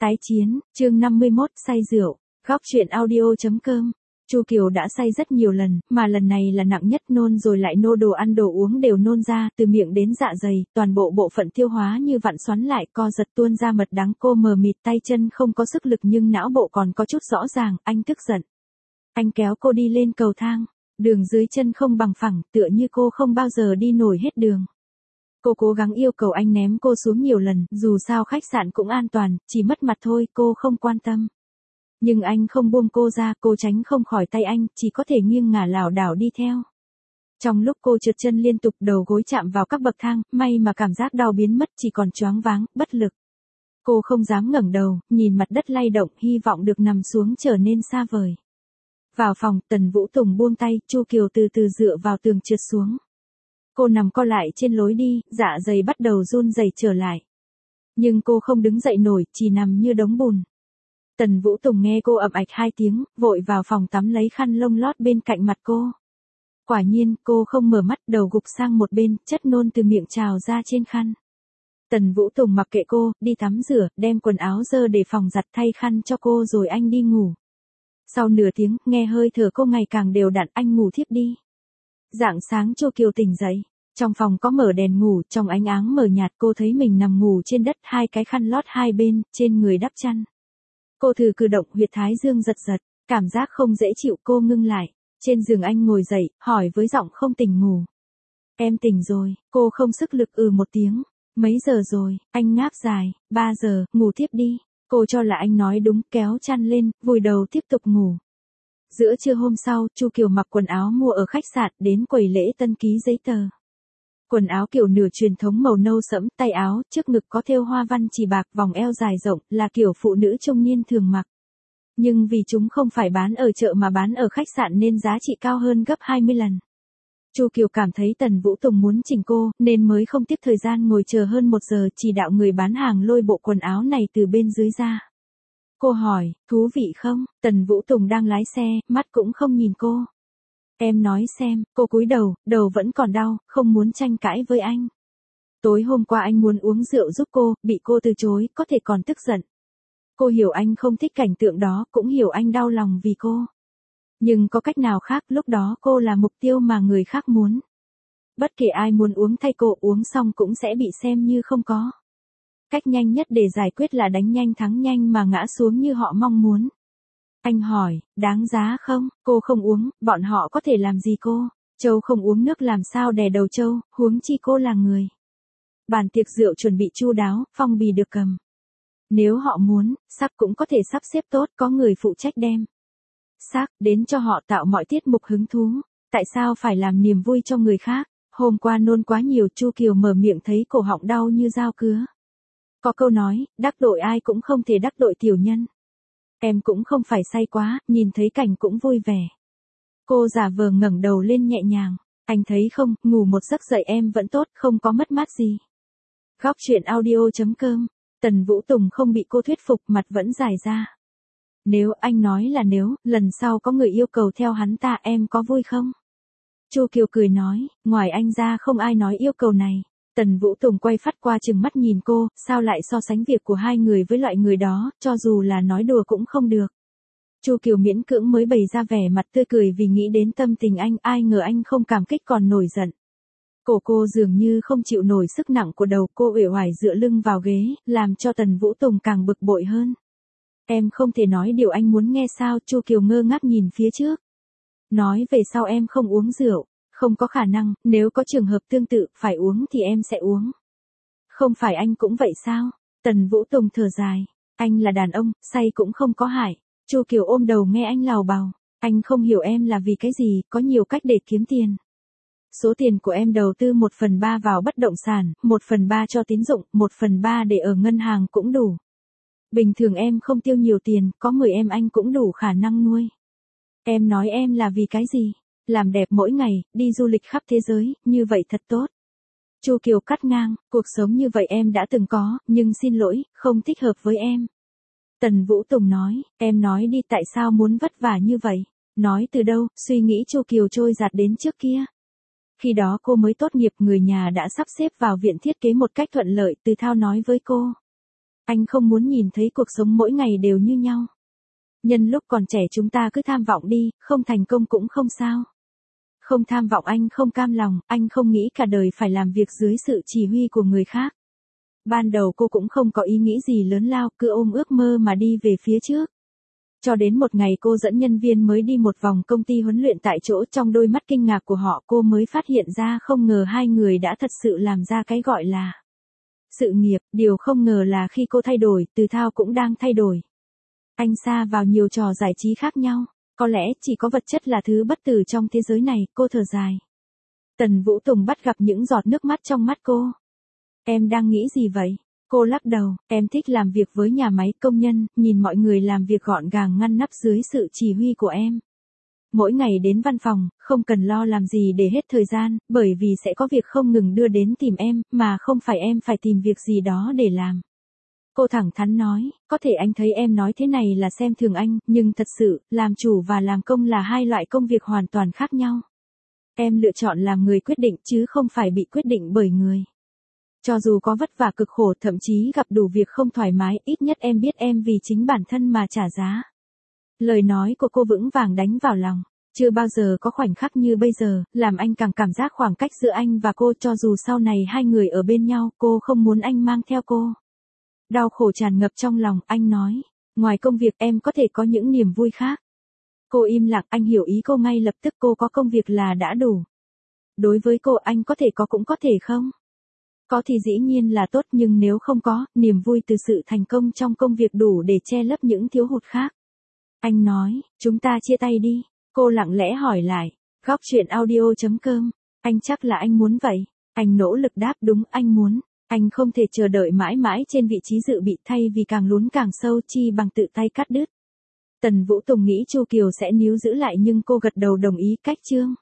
Tái chiến, chương 51, say rượu. Góc truyện audio.com. Chu Kiều đã say rất nhiều lần, mà lần này là nặng nhất, nôn rồi lại nô, đồ ăn đồ uống đều nôn ra, từ miệng đến dạ dày, toàn bộ bộ phận tiêu hóa như vặn xoắn lại, co giật tuôn ra mật đắng. Cô mờ mịt, tay chân không có sức lực nhưng não bộ còn có chút rõ ràng. Anh tức giận. Anh kéo cô đi lên cầu thang. Đường dưới chân không bằng phẳng, tựa như cô không bao giờ đi nổi hết đường. Cô cố gắng yêu cầu anh ném cô xuống nhiều lần, dù sao khách sạn cũng an toàn, chỉ mất mặt thôi, cô không quan tâm. Nhưng anh không buông cô ra, cô tránh không khỏi tay anh, chỉ có thể nghiêng ngả lảo đảo đi theo. Trong lúc cô trượt chân liên tục, đầu gối chạm vào các bậc thang, may mà cảm giác đau biến mất, chỉ còn choáng váng, bất lực. Cô không dám ngẩng đầu, nhìn mặt đất lay động, hy vọng được nằm xuống trở nên xa vời. Vào phòng, Tần Vũ Tùng buông tay, Chu Kiều từ từ dựa vào tường trượt xuống. Cô nằm co lại trên lối đi, dạ dày bắt đầu run rẩy trở lại. Nhưng cô không đứng dậy nổi, chỉ nằm như đống bùn. Tần Vũ Tùng nghe cô ậm ạch 2 tiếng, vội vào phòng tắm lấy khăn lông lót bên cạnh mặt cô. Quả nhiên, cô không mở mắt, đầu gục sang một bên, chất nôn từ miệng trào ra trên khăn. Tần Vũ Tùng mặc kệ cô, đi tắm rửa, đem quần áo dơ để phòng giặt, thay khăn cho cô rồi anh đi ngủ. Sau nửa tiếng, nghe hơi thở cô ngày càng đều đặn, anh ngủ thiếp đi. Rạng sáng Chu Kiều tỉnh dậy. Trong phòng có mở đèn ngủ, trong ánh áng mờ nhạt cô thấy mình nằm ngủ trên đất, 2 cái khăn lót hai bên, trên người đắp chăn. Cô thử cử động, huyệt thái dương giật giật, cảm giác không dễ chịu, cô ngưng lại. Trên giường anh ngồi dậy, hỏi với giọng không tỉnh ngủ. Em tỉnh rồi, cô không sức lực một tiếng. Mấy giờ rồi, anh ngáp dài, 3 giờ, ngủ tiếp đi. Cô cho là anh nói đúng, kéo chăn lên, vùi đầu tiếp tục ngủ. Giữa trưa hôm sau, Chu Kiều mặc quần áo mua ở khách sạn, đến quầy lễ tân ký giấy tờ. Quần áo kiểu nửa truyền thống màu nâu sẫm, tay áo, trước ngực có thêu hoa văn chỉ bạc, vòng eo dài rộng, là kiểu phụ nữ trung niên thường mặc. Nhưng vì chúng không phải bán ở chợ mà bán ở khách sạn nên giá trị cao hơn gấp 20 lần. Chu Kiều cảm thấy Tần Vũ Tùng muốn chỉnh cô, nên mới không tiếc thời gian ngồi chờ hơn 1 giờ, chỉ đạo người bán hàng lôi bộ quần áo này từ bên dưới ra. Cô hỏi, thú vị không? Tần Vũ Tùng đang lái xe, mắt cũng không nhìn cô. Em nói xem, cô cúi đầu, đầu vẫn còn đau, không muốn tranh cãi với anh. Tối hôm qua anh muốn uống rượu giúp cô, bị cô từ chối, có thể còn tức giận. Cô hiểu anh không thích cảnh tượng đó, cũng hiểu anh đau lòng vì cô. Nhưng có cách nào khác, lúc đó cô là mục tiêu mà người khác muốn. Bất kể ai muốn uống thay cô, uống xong cũng sẽ bị xem như không có. Cách nhanh nhất để giải quyết là đánh nhanh thắng nhanh mà ngã xuống như họ mong muốn. Anh hỏi, đáng giá không? Cô không uống, bọn họ có thể làm gì cô? Châu không uống nước làm sao đè đầu Châu, huống chi cô là người. Bàn tiệc rượu chuẩn bị chu đáo, phong bì được cầm. Nếu họ muốn, sắc cũng có thể sắp xếp tốt, có người phụ trách đem sắc đến cho họ, tạo mọi tiết mục hứng thú. Tại sao phải làm niềm vui cho người khác? Hôm qua nôn quá nhiều, Chu Kiều mở miệng thấy cổ họng đau như dao cứa. Có câu nói, đắc tội ai cũng không thể đắc tội tiểu nhân. Em cũng không phải say quá, nhìn thấy cảnh cũng vui vẻ. Cô giả vờ ngẩng đầu lên nhẹ nhàng. Anh thấy không, ngủ một giấc dậy em vẫn tốt, không có mất mát gì. Góc truyện audio.com. Tần Vũ Tùng không bị cô thuyết phục, mặt vẫn dài ra. Nếu anh nói là nếu, lần sau có người yêu cầu theo hắn ta, em có vui không? Chu Kiều cười nói, ngoài anh ra không ai nói yêu cầu này. Tần Vũ Tùng quay phát qua chừng mắt nhìn cô, sao lại so sánh việc của hai người với loại người đó, cho dù là nói đùa cũng không được. Chu Kiều miễn cưỡng mới bày ra vẻ mặt tươi cười vì nghĩ đến tâm tình anh, ai ngờ anh không cảm kích còn nổi giận. Cổ cô dường như không chịu nổi sức nặng của đầu, cô uể oải dựa lưng vào ghế, làm cho Tần Vũ Tùng càng bực bội hơn. Em không thể nói điều anh muốn nghe sao? Chu Kiều ngơ ngác nhìn phía trước. Nói về sau em không uống rượu. Không có khả năng, nếu có trường hợp tương tự, phải uống thì em sẽ uống. Không phải anh cũng vậy sao? Tần Vũ Tùng thở dài. Anh là đàn ông, say cũng không có hại. Chu Kiều ôm đầu nghe anh lào bào. Anh không hiểu em là vì cái gì, có nhiều cách để kiếm tiền. Số tiền của em đầu tư 1/3 vào bất động sản, 1/3 cho tín dụng, 1/3 để ở ngân hàng cũng đủ. Bình thường em không tiêu nhiều tiền, có 10 em anh cũng đủ khả năng nuôi. Em nói em là vì cái gì? Làm đẹp mỗi ngày, đi du lịch khắp thế giới, như vậy thật tốt. Chu Kiều cắt ngang, cuộc sống như vậy em đã từng có, nhưng xin lỗi, không thích hợp với em. Tần Vũ Tùng nói, em nói đi, tại sao muốn vất vả như vậy? Nói từ đâu? Suy nghĩ Chu Kiều trôi dạt đến trước kia. Khi đó cô mới tốt nghiệp, người nhà đã sắp xếp vào viện thiết kế một cách thuận lợi, Từ Thao nói với cô. Anh không muốn nhìn thấy cuộc sống mỗi ngày đều như nhau. Nhân lúc còn trẻ chúng ta cứ tham vọng đi, không thành công cũng không sao. Không tham vọng, anh không cam lòng, anh không nghĩ cả đời phải làm việc dưới sự chỉ huy của người khác. Ban đầu cô cũng không có ý nghĩ gì lớn lao, cứ ôm ước mơ mà đi về phía trước. Cho đến một ngày cô dẫn nhân viên mới đi một vòng công ty huấn luyện tại chỗ, trong đôi mắt kinh ngạc của họ cô mới phát hiện ra không ngờ hai người đã thật sự làm ra cái gọi là sự nghiệp. Điều không ngờ là khi cô thay đổi, Từ Thao cũng đang thay đổi. Anh sa vào nhiều trò giải trí khác nhau. Có lẽ chỉ có vật chất là thứ bất tử trong thế giới này, cô thở dài. Tần Vũ Tùng bắt gặp những giọt nước mắt trong mắt cô. Em đang nghĩ gì vậy? Cô lắc đầu, em thích làm việc với nhà máy công nhân, nhìn mọi người làm việc gọn gàng ngăn nắp dưới sự chỉ huy của em. Mỗi ngày đến văn phòng, không cần lo làm gì để hết thời gian, bởi vì sẽ có việc không ngừng đưa đến tìm em, mà không phải em phải tìm việc gì đó để làm. Cô thẳng thắn nói, có thể anh thấy em nói thế này là xem thường anh, nhưng thật sự, làm chủ và làm công là hai loại công việc hoàn toàn khác nhau. Em lựa chọn làm người quyết định chứ không phải bị quyết định bởi người. Cho dù có vất vả cực khổ, thậm chí gặp đủ việc không thoải mái, ít nhất em biết em vì chính bản thân mà trả giá. Lời nói của cô vững vàng đánh vào lòng. Chưa bao giờ có khoảnh khắc như bây giờ, làm anh càng cảm giác khoảng cách giữa anh và cô, cho dù sau này hai người ở bên nhau, cô không muốn anh mang theo cô. Đau khổ tràn ngập trong lòng, anh nói, ngoài công việc em có thể có những niềm vui khác. Cô im lặng, anh hiểu ý cô ngay lập tức, cô có công việc là đã đủ. Đối với cô, anh có thể có cũng có thể không. Có thì dĩ nhiên là tốt, nhưng nếu không có, niềm vui từ sự thành công trong công việc đủ để che lấp những thiếu hụt khác. Anh nói, chúng ta chia tay đi. Cô lặng lẽ hỏi lại, góc chuyện audio.com, anh chắc là anh muốn vậy. Anh nỗ lực đáp, đúng, anh muốn. Anh không thể chờ đợi mãi mãi trên vị trí dự bị, thay vì càng lún càng sâu, chi bằng tự tay cắt đứt. Tần Vũ Tùng nghĩ Chu Kiều sẽ níu giữ lại nhưng cô gật đầu đồng ý. Cách chương